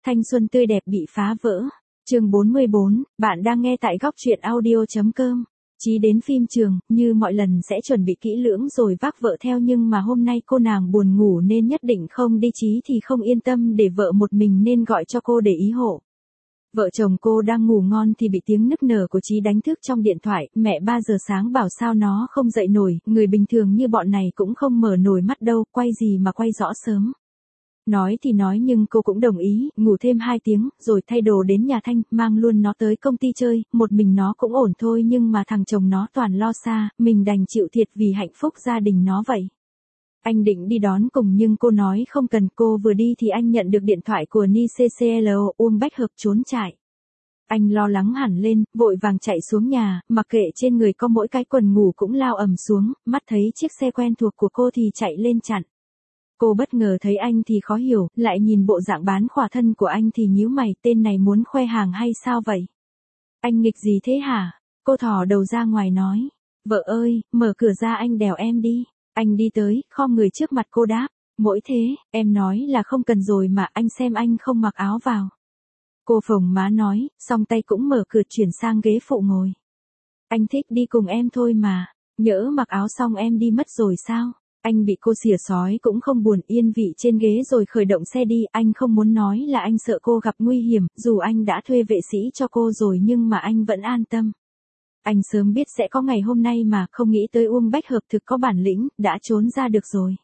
Thanh xuân tươi đẹp bị phá vỡ. Chương 44, bạn đang nghe tại góc truyện audio.com. Chí đến phim trường, như mọi lần sẽ chuẩn bị kỹ lưỡng rồi vác vợ theo, nhưng mà hôm nay cô nàng buồn ngủ nên nhất định không đi. Chí thì không yên tâm để vợ một mình nên gọi cho cô để ý hộ. Vợ chồng cô đang ngủ ngon thì bị tiếng nức nở của Chí đánh thức trong điện thoại. Mẹ 3 giờ sáng bảo sao nó không dậy nổi, người bình thường như bọn này cũng không mở nổi mắt đâu, quay gì mà quay rõ sớm. Nói thì nói nhưng cô cũng đồng ý, ngủ thêm 2 tiếng, rồi thay đồ đến nhà Thanh, mang luôn nó tới công ty chơi, một mình nó cũng ổn thôi nhưng mà thằng chồng nó toàn lo xa, mình đành chịu thiệt vì hạnh phúc gia đình nó vậy. Anh định đi đón cùng nhưng cô nói không cần. Cô vừa đi thì anh nhận được điện thoại của NICCLO, Uông Bách Hợp trốn chạy. Anh lo lắng hẳn lên, vội vàng chạy xuống nhà, mặc kệ trên người có mỗi cái quần ngủ cũng lao ầm xuống, mắt thấy chiếc xe quen thuộc của cô thì chạy lên chặn. Cô bất ngờ thấy anh thì khó hiểu, lại nhìn bộ dạng bán khỏa thân của anh thì nhíu mày, tên này muốn khoe hàng hay sao vậy? Anh nghịch gì thế hả? Cô thò đầu ra ngoài nói. Vợ ơi, mở cửa ra anh đèo em đi. Anh đi tới, khom người trước mặt cô đáp. Mỗi thế, em nói là không cần rồi mà, anh xem anh không mặc áo vào. Cô phồng má nói, song tay cũng mở cửa chuyển sang ghế phụ ngồi. Anh thích đi cùng em thôi mà, nhỡ mặc áo xong em đi mất rồi sao? Anh bị cô xỉa xói cũng không buồn, yên vị trên ghế rồi khởi động xe đi. Anh không muốn nói là anh sợ cô gặp nguy hiểm, dù anh đã thuê vệ sĩ cho cô rồi nhưng mà anh vẫn an tâm. Anh sớm biết sẽ có ngày hôm nay mà, không nghĩ tới Uông Bách Hợp thực có bản lĩnh, đã trốn ra được rồi.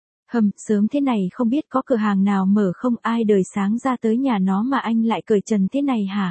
Sớm thế này không biết có cửa hàng nào mở không, ai đời sáng ra tới nhà nó mà anh lại cởi trần thế này hả?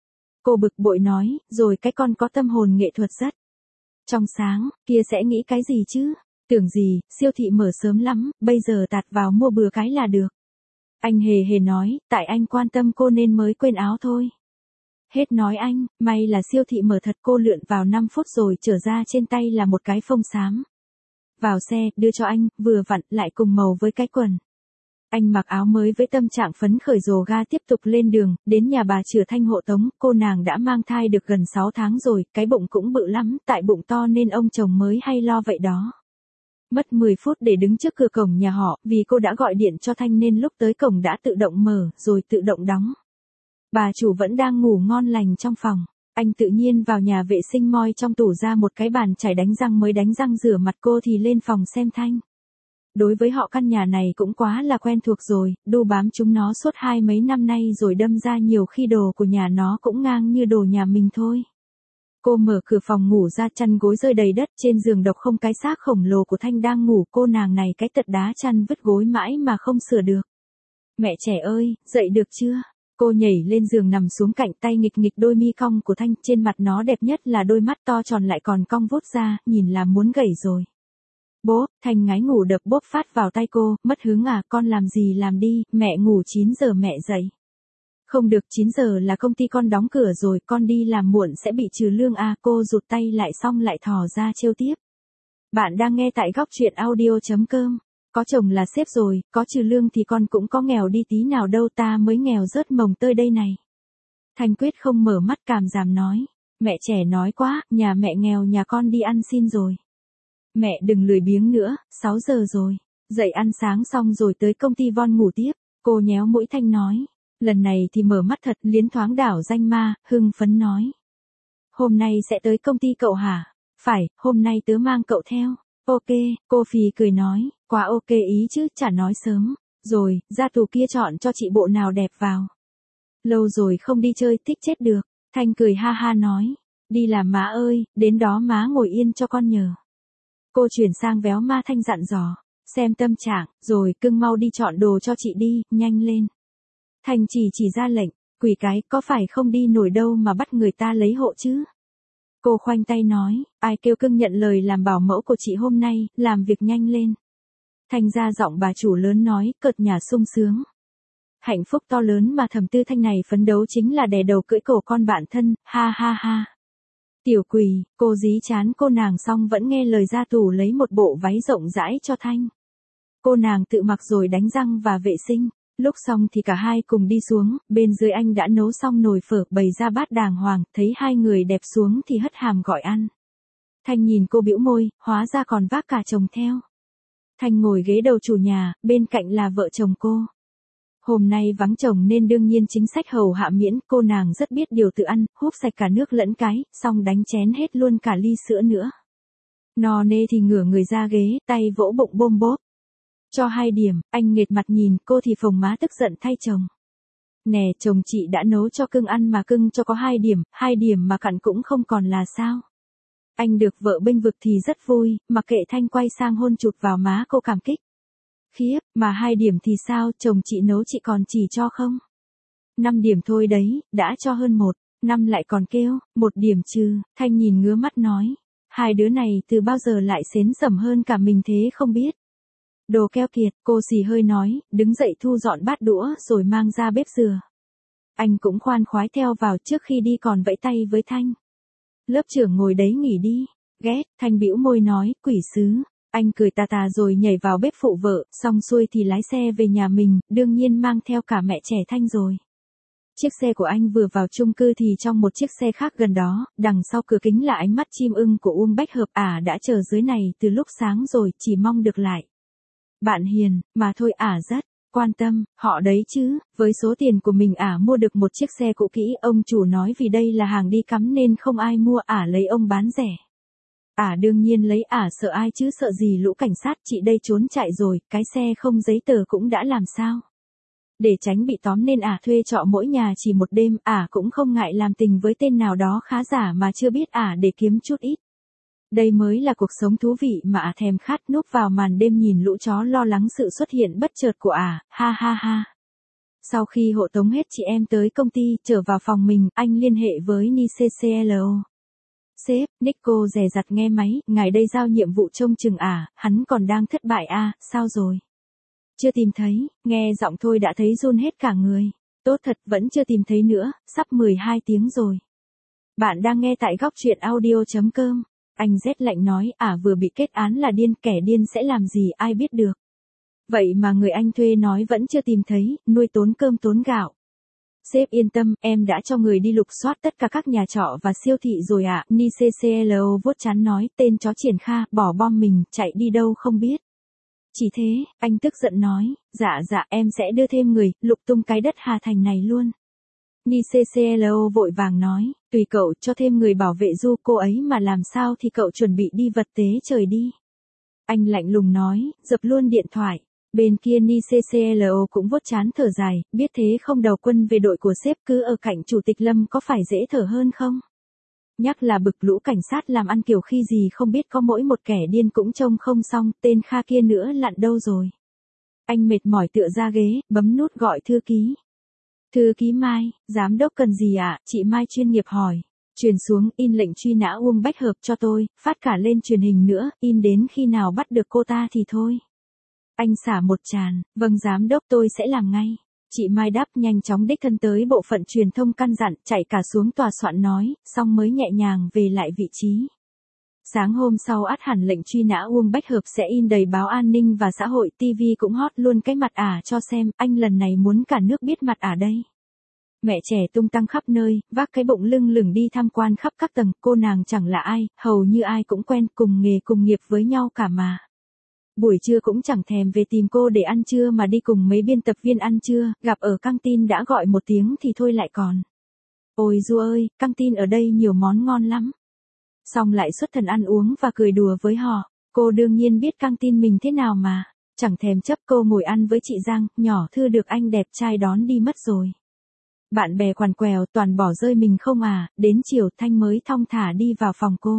Cô bực bội nói, rồi cái con có tâm hồn nghệ thuật rất trong sáng, kia sẽ nghĩ cái gì chứ? Tưởng gì, siêu thị mở sớm lắm, bây giờ tạt vào mua bừa cái là được. Anh hề hề nói, tại anh quan tâm cô nên mới quên áo thôi. Hết nói anh, may là siêu thị mở thật. Cô lượn vào 5 phút rồi trở ra trên tay là một cái phông xám. Vào xe, đưa cho anh, vừa vặn lại cùng màu với cái quần. Anh mặc áo mới với tâm trạng phấn khởi rồ ga tiếp tục lên đường, đến nhà bà Chửa Thanh hộ tống. Cô nàng đã mang thai được gần 6 tháng rồi, cái bụng cũng bự lắm, tại bụng to nên ông chồng mới hay lo vậy đó. Mất 10 phút để đứng trước cửa cổng nhà họ, vì cô đã gọi điện cho Thanh nên lúc tới cổng đã tự động mở, rồi tự động đóng. Bà chủ vẫn đang ngủ ngon lành trong phòng. Anh tự nhiên vào nhà vệ sinh moi trong tủ ra một cái bàn chải đánh răng mới đánh răng rửa mặt. Cô thì lên phòng xem Thanh. Đối với họ căn nhà này cũng quá là quen thuộc rồi, đu bám chúng nó suốt 20 mấy năm nay rồi đâm ra nhiều khi đồ của nhà nó cũng ngang như đồ nhà mình thôi. Cô mở cửa phòng ngủ ra, chăn gối rơi đầy đất, trên giường độc không cái xác khổng lồ của Thanh đang ngủ. Cô nàng này cái tật đá chăn vứt gối mãi mà không sửa được. Mẹ trẻ ơi, dậy được chưa? Cô nhảy lên giường nằm xuống cạnh, tay nghịch nghịch đôi mi cong của Thanh, trên mặt nó đẹp nhất là đôi mắt to tròn lại còn cong vút ra, nhìn là muốn gầy rồi. Bố, Thanh ngái ngủ đập bốp phát vào tay cô, mất hứng à, con làm gì làm đi, mẹ ngủ 9 giờ mẹ dậy. Không được, 9 giờ là công ty con đóng cửa rồi, con đi làm muộn sẽ bị trừ lương à. Cô rụt tay lại xong lại thò ra trêu tiếp. Bạn đang nghe tại góc truyện audio.com. Có chồng là sếp rồi, có trừ lương thì con cũng có nghèo đi tí nào đâu, ta mới nghèo rớt mồng tơi đây này. Thanh quyết không mở mắt, cảm giảm nói. Mẹ trẻ nói quá, nhà mẹ nghèo, nhà con đi ăn xin rồi. Mẹ đừng lười biếng nữa, 6 giờ rồi. Dậy ăn sáng xong rồi tới công ty Von ngủ tiếp. Cô nhéo mũi Thanh nói. Lần này thì mở mắt thật, liến thoáng đảo danh ma, hưng phấn nói. Hôm nay sẽ tới công ty cậu hả? Phải, hôm nay tớ mang cậu theo. Ok, cô phì cười nói, quá ok ý chứ, chả nói sớm. Rồi, ra tù kia chọn cho chị bộ nào đẹp vào. Lâu rồi không đi chơi, thích chết được. Thanh cười ha ha nói. Đi làm má ơi, đến đó má ngồi yên cho con nhờ. Cô chuyển sang véo ma Thanh dặn dò. Xem tâm trạng, rồi cưng mau đi chọn đồ cho chị đi, nhanh lên. Thanh chỉ ra lệnh, quỷ cái, có phải không đi nổi đâu mà bắt người ta lấy hộ chứ? Cô khoanh tay nói, ai kêu cưng nhận lời làm bảo mẫu của chị hôm nay, làm việc nhanh lên. Thanh ra giọng bà chủ lớn nói, cợt nhả sung sướng. Hạnh phúc to lớn mà Thẩm Tư Thanh này phấn đấu chính là đè đầu cưỡi cổ con bạn thân, ha ha ha. Tiểu quỷ, cô dí chán cô nàng xong vẫn nghe lời ra tủ lấy một bộ váy rộng rãi cho Thanh. Cô nàng tự mặc rồi đánh răng và vệ sinh. Lúc xong thì cả hai cùng đi xuống, bên dưới anh đã nấu xong nồi phở, bày ra bát đàng hoàng, thấy hai người đẹp xuống thì hất hàm gọi ăn. Thanh nhìn cô bĩu môi, hóa ra còn vác cả chồng theo. Thanh ngồi ghế đầu chủ nhà, bên cạnh là vợ chồng cô. Hôm nay vắng chồng nên đương nhiên chính sách hầu hạ miễn, cô nàng rất biết điều tự ăn, húp sạch cả nước lẫn cái, xong đánh chén hết luôn cả ly sữa nữa. No nê thì ngửa người ra ghế, tay vỗ bụng bôm bốp. Cho 2 điểm, anh nghệt mặt nhìn, cô thì phồng má tức giận thay chồng. Nè, chồng chị đã nấu cho cưng ăn mà cưng cho có 2 điểm mà cặn cũng không còn là sao. Anh được vợ bênh vực thì rất vui, mặc kệ Thanh quay sang hôn chụt vào má cô cảm kích. Khiếp, mà 2 điểm thì sao, chồng chị nấu chị còn chỉ cho không? 5 điểm thôi đấy, đã cho hơn 1, 5 lại còn kêu, 1 điểm chứ, Thanh nhìn ngứa mắt nói. Hai đứa này từ bao giờ lại xến sẩm hơn cả mình thế không biết. Đồ keo kiệt, cô xì hơi nói, đứng dậy thu dọn bát đũa rồi mang ra bếp dừa. Anh cũng khoan khoái theo vào, trước khi đi còn vẫy tay với Thanh. Lớp trưởng ngồi đấy nghỉ đi. Ghét, Thanh bĩu môi nói, quỷ sứ. Anh cười tà tà rồi nhảy vào bếp phụ vợ, xong xuôi thì lái xe về nhà mình, đương nhiên mang theo cả mẹ trẻ Thanh rồi. Chiếc xe của anh vừa vào chung cư thì trong một chiếc xe khác gần đó, đằng sau cửa kính là ánh mắt chim ưng của Uông Bách Hợp. Đã chờ dưới này từ lúc sáng rồi, chỉ mong được lại. Bạn hiền, mà thôi rất quan tâm, họ đấy chứ, với số tiền của mình mua được một chiếc xe cũ kỹ, ông chủ nói vì đây là hàng đi cắm nên không ai mua, lấy ông bán rẻ. Đương nhiên lấy, sợ ai chứ, sợ gì lũ cảnh sát, chị đây trốn chạy rồi, cái xe không giấy tờ cũng đã làm sao. Để tránh bị tóm nên thuê trọ mỗi nhà chỉ một đêm, cũng không ngại làm tình với tên nào đó khá giả mà chưa biết để kiếm chút ít. Đây mới là cuộc sống thú vị mà thèm khát, núp vào màn đêm nhìn lũ chó lo lắng sự xuất hiện bất chợt của ha ha ha. Sau khi hộ tống hết chị em tới công ty, trở vào phòng mình, anh liên hệ với NICCLO. Sếp, Nico dè dặt nghe máy, ngài đây giao nhiệm vụ trông chừng hắn còn đang thất bại sao rồi? Chưa tìm thấy, nghe giọng thôi đã thấy run hết cả người. Tốt thật, vẫn chưa tìm thấy nữa, sắp 12 tiếng rồi. Bạn đang nghe tại góc truyện audio.com. Anh rét lạnh nói, vừa bị kết án là điên, kẻ điên sẽ làm gì ai biết được. Vậy mà người anh thuê nói vẫn chưa tìm thấy, nuôi tốn cơm tốn gạo. Sếp yên tâm, em đã cho người đi lục soát tất cả các nhà trọ và siêu thị rồi NICCLO vuốt trán nói, tên chó Triển Kha, bỏ bom mình, chạy đi đâu không biết. Chỉ thế, anh tức giận nói, dạ em sẽ đưa thêm người, lục tung cái đất Hà Thành này luôn. NICCLO vội vàng nói, tùy cậu, cho thêm người bảo vệ Du cô ấy mà làm sao thì cậu chuẩn bị đi vật tế trời đi. Anh lạnh lùng nói, dập luôn điện thoại. Bên kia NICCLO cũng vuốt trán thở dài, biết thế không đầu quân về đội của sếp cứ ở cạnh chủ tịch Lâm có phải dễ thở hơn không? Nhắc là bực, lũ cảnh sát làm ăn kiểu khi gì không biết, có mỗi một kẻ điên cũng trông không xong, tên Kha kia nữa lặn đâu rồi. Anh mệt mỏi tựa ra ghế, bấm nút gọi thư ký. Thư ký Mai, giám đốc cần gì chị Mai chuyên nghiệp hỏi. Truyền xuống, in lệnh truy nã Uông Bách Hợp cho tôi, phát cả lên truyền hình nữa, in đến khi nào bắt được cô ta thì thôi. Anh xả một tràn, vâng giám đốc tôi sẽ làm ngay. Chị Mai đáp, nhanh chóng đích thân tới bộ phận truyền thông căn dặn, chạy cả xuống tòa soạn nói, xong mới nhẹ nhàng về lại vị trí. Sáng hôm sau hẳn lệnh truy nã Uông Bách Hợp sẽ in đầy báo An ninh và Xã hội, TV cũng hot luôn cái mặt cho xem, anh lần này muốn cả nước biết mặt đây. Mẹ trẻ tung tăng khắp nơi, vác cái bụng lưng lửng đi tham quan khắp các tầng, cô nàng chẳng là ai, hầu như ai cũng quen, cùng nghề cùng nghiệp với nhau cả mà. Buổi trưa cũng chẳng thèm về tìm cô để ăn trưa mà đi cùng mấy biên tập viên ăn trưa, gặp ở căng tin đã gọi một tiếng thì thôi lại còn. Ôi Du ơi, căng tin ở đây nhiều món ngon lắm. Xong lại xuất thần ăn uống và cười đùa với họ, cô đương nhiên biết căng tin mình thế nào mà, chẳng thèm chấp, cô ngồi ăn với chị Giang, nhỏ Thư được anh đẹp trai đón đi mất rồi. Bạn bè quằn quèo toàn bỏ rơi mình không đến chiều Thanh mới thong thả đi vào phòng cô.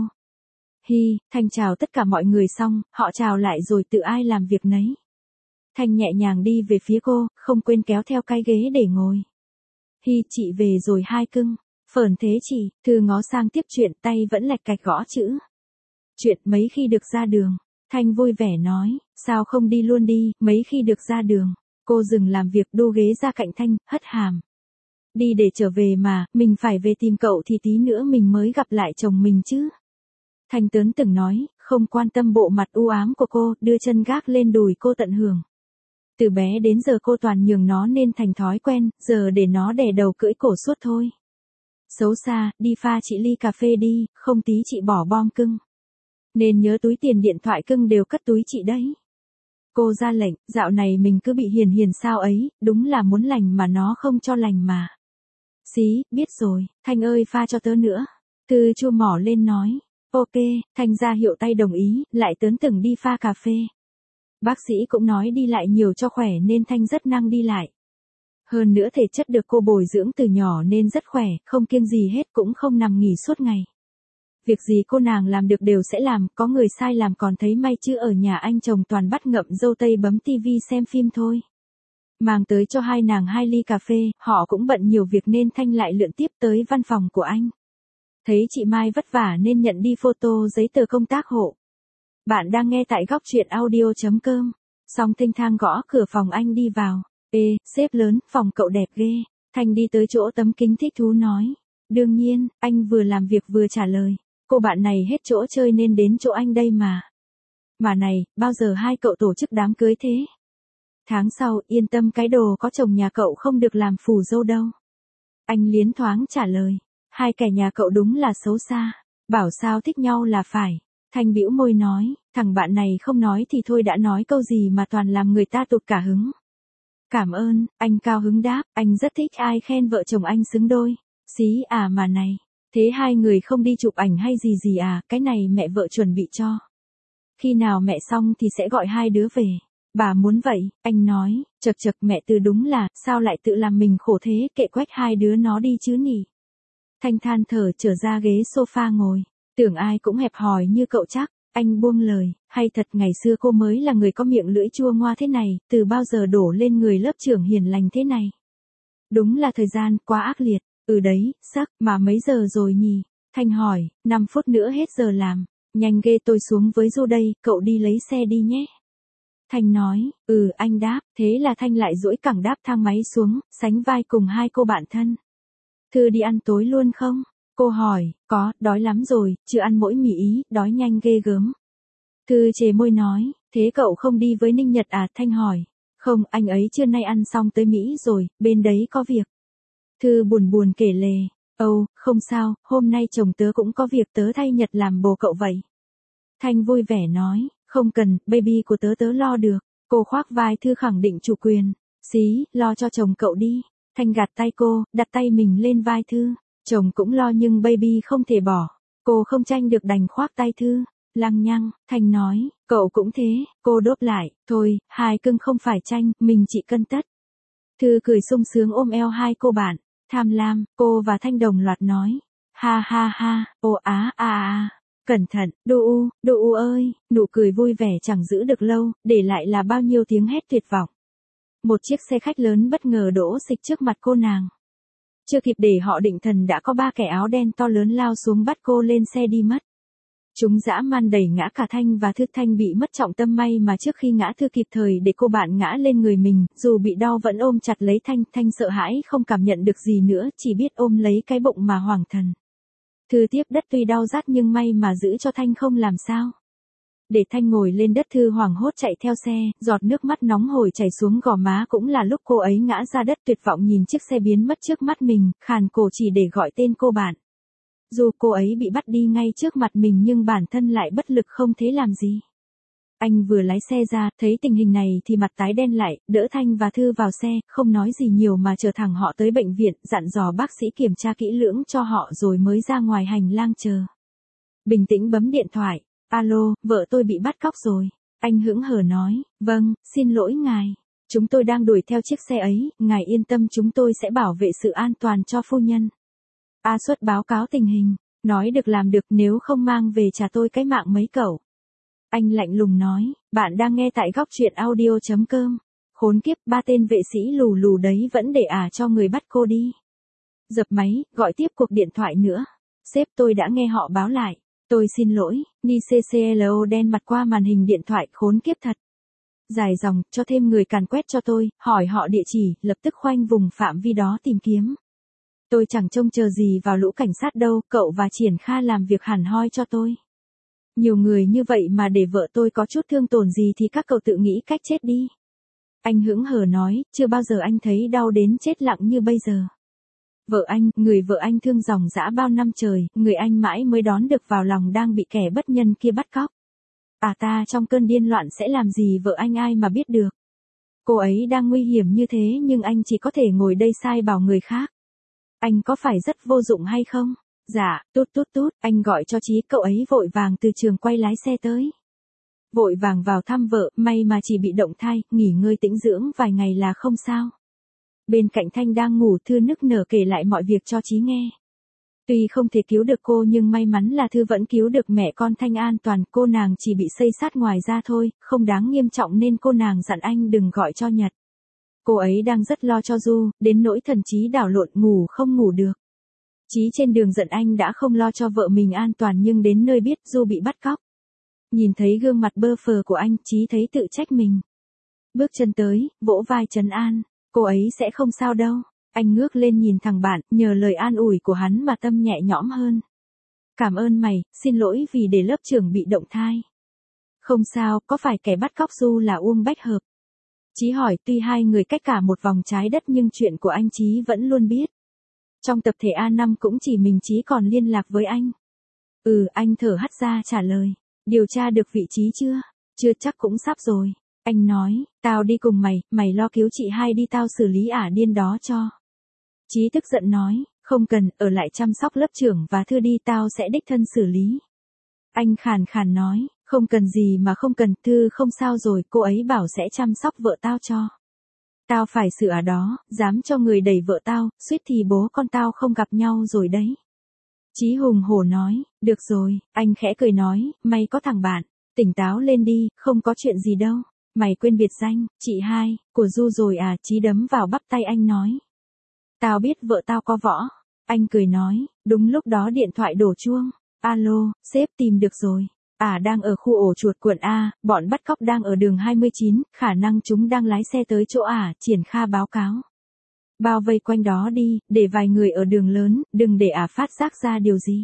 Hi, Thanh chào tất cả mọi người xong, họ chào lại rồi tự ai làm việc nấy. Thanh nhẹ nhàng đi về phía cô, không quên kéo theo cái ghế để ngồi. Hi, chị về rồi hai cưng. Phởn thế chị, Thư ngó sang tiếp chuyện, tay vẫn lạch cạch gõ chữ. Chuyện mấy khi được ra đường. Thanh vui vẻ nói, sao không đi luôn đi, mấy khi được ra đường. Cô dừng làm việc đu ghế ra cạnh Thanh, hất hàm. Đi để trở về mà, mình phải về tìm cậu thì tí nữa mình mới gặp lại chồng mình chứ. Thanh tớn từng nói, không quan tâm bộ mặt u ám của cô, đưa chân gác lên đùi cô tận hưởng. Từ bé đến giờ cô toàn nhường nó nên thành thói quen, giờ để nó đè đầu cưỡi cổ suốt thôi. Xấu xa, đi pha chị ly cà phê đi, không tí chị bỏ bom cưng. Nên nhớ túi tiền điện thoại cưng đều cất túi chị đấy. Cô ra lệnh, dạo này mình cứ bị hiền hiền sao ấy, đúng là muốn lành mà nó không cho lành mà. Xí, biết rồi, Thanh ơi pha cho tớ nữa. Thư chua mỏ lên nói. Ok, Thanh ra hiệu tay đồng ý, lại tớn từng đi pha cà phê. Bác sĩ cũng nói đi lại nhiều cho khỏe nên Thanh rất năng đi lại. Hơn nữa thể chất được cô bồi dưỡng từ nhỏ nên rất khỏe, không kiêng gì hết cũng không nằm nghỉ suốt ngày. Việc gì cô nàng làm được đều sẽ làm, có người sai làm còn thấy may chứ ở nhà anh chồng toàn bắt ngậm dâu tây bấm tivi xem phim thôi. Mang tới cho hai nàng 2 ly cà phê, họ cũng bận nhiều việc nên Thanh lại lượn tiếp tới văn phòng của anh. Thấy chị Mai vất vả nên nhận đi photo giấy tờ công tác hộ. Bạn đang nghe tại góc truyện audio.com. Xong thênh thang gõ cửa phòng anh đi vào. Ê, sếp lớn, phòng cậu đẹp ghê. Thanh đi tới chỗ tấm kính thích thú nói. Đương nhiên, anh vừa làm việc vừa trả lời. Cô bạn này hết chỗ chơi nên đến chỗ anh đây mà. Mà này, bao giờ hai cậu tổ chức đám cưới thế? Tháng sau, yên tâm cái đồ có chồng nhà cậu không được làm phù dâu đâu. Anh liến thoáng trả lời. Hai kẻ nhà cậu đúng là xấu xa. Bảo sao thích nhau là phải. Thanh bĩu môi nói, thằng bạn này không nói thì thôi đã nói câu gì mà toàn làm người ta tụt cả hứng. Cảm ơn, anh cao hứng đáp, anh rất thích ai khen vợ chồng anh xứng đôi. Xí à mà này, thế hai người không đi chụp ảnh hay gì gì à, cái này mẹ vợ chuẩn bị cho. Khi nào mẹ xong thì sẽ gọi hai đứa về. Bà muốn vậy, anh nói, chật chật mẹ từ đúng là, sao lại tự làm mình khổ thế, kệ quách hai đứa nó đi chứ nhỉ. Thanh than thở trở ra ghế sofa ngồi, tưởng ai cũng hẹp hòi như cậu chắc, anh buông lời, hay thật ngày xưa cô mới là người có miệng lưỡi chua ngoa thế này, từ bao giờ đổ lên người lớp trưởng hiền lành thế này. Đúng là thời gian quá ác liệt, đấy, sắc, mà mấy giờ rồi nhỉ? Thanh hỏi, 5 phút nữa hết giờ làm, nhanh ghê tôi xuống với Du đây, cậu đi lấy xe đi nhé. Thanh nói, anh đáp, thế là Thanh lại duỗi cẳng đáp thang máy xuống, sánh vai cùng hai cô bạn thân. Thư đi ăn tối luôn không? Cô hỏi, có, đói lắm rồi, chưa ăn mỗi mì Ý, đói nhanh ghê gớm. Thư chề môi nói, thế cậu không đi với Ninh Nhật à? Thanh hỏi, không, anh ấy trưa nay ăn xong tới Mỹ rồi, bên đấy có việc. Thư buồn buồn kể lể, không sao, hôm nay chồng tớ cũng có việc tớ thay Nhật làm bồ cậu vậy. Thanh vui vẻ nói, không cần, baby của tớ lo được. Cô khoác vai Thư khẳng định chủ quyền, xí, lo cho chồng cậu đi. Thanh gạt tay cô, đặt tay mình lên vai Thư. Chồng cũng lo nhưng baby không thể bỏ. Cô không tranh được đành khoác tay Thư. Lăng nhăng, Thanh nói, cậu cũng thế, cô đốt lại, thôi, hai cưng không phải tranh, mình chỉ cân tất. Thư cười sung sướng ôm eo hai cô bạn, tham lam, cô và Thanh đồng loạt nói. Ha ha ha, cẩn thận, đô u ơi, nụ cười vui vẻ chẳng giữ được lâu, để lại là bao nhiêu tiếng hét tuyệt vọng. Một chiếc xe khách lớn bất ngờ đỗ xịch trước mặt cô nàng. Chưa kịp để họ định thần đã có 3 kẻ áo đen to lớn lao xuống bắt cô lên xe đi mất. Chúng dã man đẩy ngã cả Thanh và Thư. Thanh bị mất trọng tâm, may mà trước khi ngã Thư kịp thời để cô bạn ngã lên người mình, dù bị đau vẫn ôm chặt lấy Thanh. Thanh sợ hãi không cảm nhận được gì nữa, chỉ biết ôm lấy cái bụng mà hoảng thần. Thư tiếp đất tuy đau rát nhưng may mà giữ cho Thanh không làm sao. Để Thanh ngồi lên đất, Thư hoảng hốt chạy theo xe, giọt nước mắt nóng hổi chảy xuống gò má, cũng là lúc cô ấy ngã ra đất tuyệt vọng nhìn chiếc xe biến mất trước mắt mình, khàn cổ chỉ để gọi tên cô bạn. Dù cô ấy bị bắt đi ngay trước mặt mình nhưng bản thân lại bất lực không thể làm gì. Anh vừa lái xe ra, thấy tình hình này thì mặt tái đen lại, đỡ Thanh và Thư vào xe, không nói gì nhiều mà chở thẳng họ tới bệnh viện, dặn dò bác sĩ kiểm tra kỹ lưỡng cho họ rồi mới ra ngoài hành lang chờ. Bình tĩnh bấm điện thoại. Alo, vợ tôi bị bắt cóc rồi. Anh hững hờ nói, vâng, xin lỗi ngài. Chúng tôi đang đuổi theo chiếc xe ấy, ngài yên tâm chúng tôi sẽ bảo vệ sự an toàn cho phu nhân. A Xuất báo cáo tình hình, nói được làm được, nếu không mang về trả tôi cái mạng mấy cậu. Anh lạnh lùng nói, bạn đang nghe tại góc truyện audio.com. Khốn kiếp, 3 tên vệ sĩ lù lù đấy vẫn để cho người bắt cô đi. Dập máy, gọi tiếp cuộc điện thoại nữa. Sếp tôi đã nghe họ báo lại. Tôi xin lỗi, Ni CCLO đen mặt qua màn hình điện thoại, khốn kiếp thật. Dài dòng, cho thêm người càn quét cho tôi, hỏi họ địa chỉ, lập tức khoanh vùng phạm vi đó tìm kiếm. Tôi chẳng trông chờ gì vào lũ cảnh sát đâu, cậu và Triển Kha làm việc hẳn hoi cho tôi. Nhiều người như vậy mà để vợ tôi có chút thương tổn gì thì các cậu tự nghĩ cách chết đi. Anh hững hờ nói, chưa bao giờ anh thấy đau đến chết lặng như bây giờ. Vợ anh, người vợ anh thương dòng dã bao năm trời, người anh mãi mới đón được vào lòng đang bị kẻ bất nhân kia bắt cóc. Ta trong cơn điên loạn sẽ làm gì vợ anh ai mà biết được. Cô ấy đang nguy hiểm như thế nhưng anh chỉ có thể ngồi đây sai bảo người khác. Anh có phải rất vô dụng hay không? Dạ, tút tút tút, anh gọi cho Chí, cậu ấy vội vàng từ trường quay lái xe tới. Vội vàng vào thăm vợ, may mà chỉ bị động thai, nghỉ ngơi tĩnh dưỡng vài ngày là không sao. Bên cạnh Thanh đang ngủ, Thư nức nở kể lại mọi việc cho Chí nghe. Tuy không thể cứu được cô nhưng may mắn là Thư vẫn cứu được mẹ con Thanh an toàn, cô nàng chỉ bị xây xát ngoài ra thôi, không đáng nghiêm trọng nên cô nàng dặn anh đừng gọi cho Nhật. Cô ấy đang rất lo cho Du, đến nỗi thần trí đảo lộn ngủ không ngủ được. Chí trên đường giận anh đã không lo cho vợ mình an toàn nhưng đến nơi biết Du bị bắt cóc. Nhìn thấy gương mặt bơ phờ của anh, Chí thấy tự trách mình. Bước chân tới, vỗ vai trấn an, cô ấy sẽ không sao đâu. Anh ngước lên nhìn thằng bạn, nhờ lời an ủi của hắn mà tâm nhẹ nhõm hơn. Cảm ơn mày, xin lỗi vì để lớp trưởng bị động thai. Không sao, có phải kẻ bắt cóc Du là Uông Bách Hợp? Chí hỏi, tuy hai người cách cả một vòng trái đất nhưng chuyện của anh Chí vẫn luôn biết. Trong tập thể A5 cũng chỉ mình Chí còn liên lạc với anh. Anh thở hắt ra trả lời. Điều tra được vị trí chưa? Chưa, chắc cũng sắp rồi. Anh nói, tao đi cùng mày, mày lo cứu chị hai đi, tao xử lý ả điên đó cho. Chí tức giận nói, không cần, ở lại chăm sóc lớp trưởng và Thư đi, tao sẽ đích thân xử lý. Anh khàn khàn nói, không cần gì mà không cần, Thư không sao rồi, cô ấy bảo sẽ chăm sóc vợ tao cho. Tao phải xử ả đó, dám cho người đẩy vợ tao, suýt thì bố con tao không gặp nhau rồi đấy. Chí hùng hổ nói, được rồi, anh khẽ cười nói, may có thằng bạn, tỉnh táo lên đi, không có chuyện gì đâu. Mày quên biệt danh, chị hai, của Du rồi à? Chí đấm vào bắp tay anh nói. Tao biết vợ tao có võ. Anh cười nói, đúng lúc đó điện thoại đổ chuông. Alo, sếp tìm được rồi. Đang ở khu ổ chuột quận A, bọn bắt cóc đang ở đường 29, khả năng chúng đang lái xe tới chỗ Triển Kha báo cáo. Bao vây quanh đó đi, để vài người ở đường lớn, đừng để phát giác ra điều gì.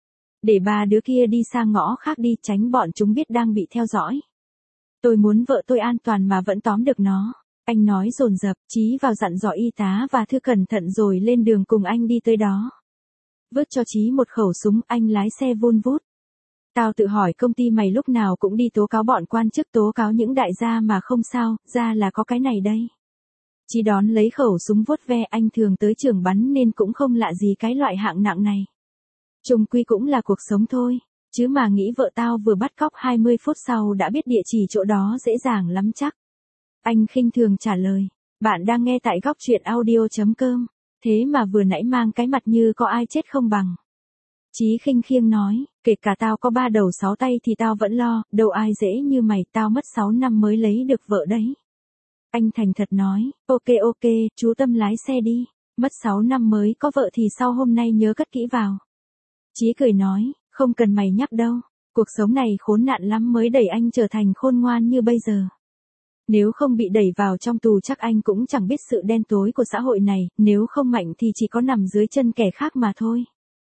Để ba đứa kia đi sang ngõ khác đi, tránh bọn chúng biết đang bị theo dõi. Tôi muốn vợ tôi an toàn mà vẫn tóm được nó. Anh nói dồn dập, Chí vào dặn dò y tá và Thư cẩn thận rồi lên đường cùng anh đi tới đó. Vứt cho Chí một khẩu súng, anh lái xe vun vút. Tao tự hỏi công ty mày lúc nào cũng đi tố cáo bọn quan chức, tố cáo những đại gia mà không sao, ra là có cái này đây. Chí đón lấy khẩu súng vuốt ve, anh thường tới trường bắn nên cũng không lạ gì cái loại hạng nặng này. Chung quy cũng là cuộc sống thôi, chứ mà nghĩ vợ tao vừa bắt cóc 20 phút sau đã biết địa chỉ chỗ đó dễ dàng lắm chắc. Anh khinh thường trả lời, bạn đang nghe tại góc truyện audio.com, thế mà vừa nãy mang cái mặt như có ai chết không bằng. Chí khinh khiêng nói, kể cả tao có 3 đầu 6 tay thì tao vẫn lo, đâu ai dễ như mày, tao mất 6 năm mới lấy được vợ đấy. Anh thành thật nói, ok, chú Tâm lái xe đi, mất 6 năm mới có vợ thì sau hôm nay nhớ cất kỹ vào. Chí cười nói, không cần mày nhắc đâu, cuộc sống này khốn nạn lắm mới đẩy anh trở thành khôn ngoan như bây giờ. Nếu không bị đẩy vào trong tù chắc anh cũng chẳng biết sự đen tối của xã hội này, nếu không mạnh thì chỉ có nằm dưới chân kẻ khác mà thôi.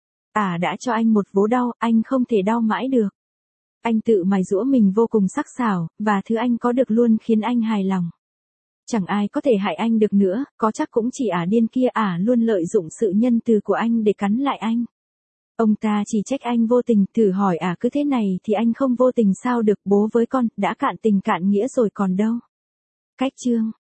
Đã cho anh một vố đau, anh không thể đau mãi được. Anh tự mài giũa mình vô cùng sắc sảo, và thứ anh có được luôn khiến anh hài lòng. Chẳng ai có thể hại anh được nữa, có chắc cũng chỉ điên kia luôn lợi dụng sự nhân từ của anh để cắn lại anh. Ông ta chỉ trách anh vô tình, thử hỏi cứ thế này thì anh không vô tình sao được, bố với con, đã cạn tình cạn nghĩa rồi còn đâu. Cách chương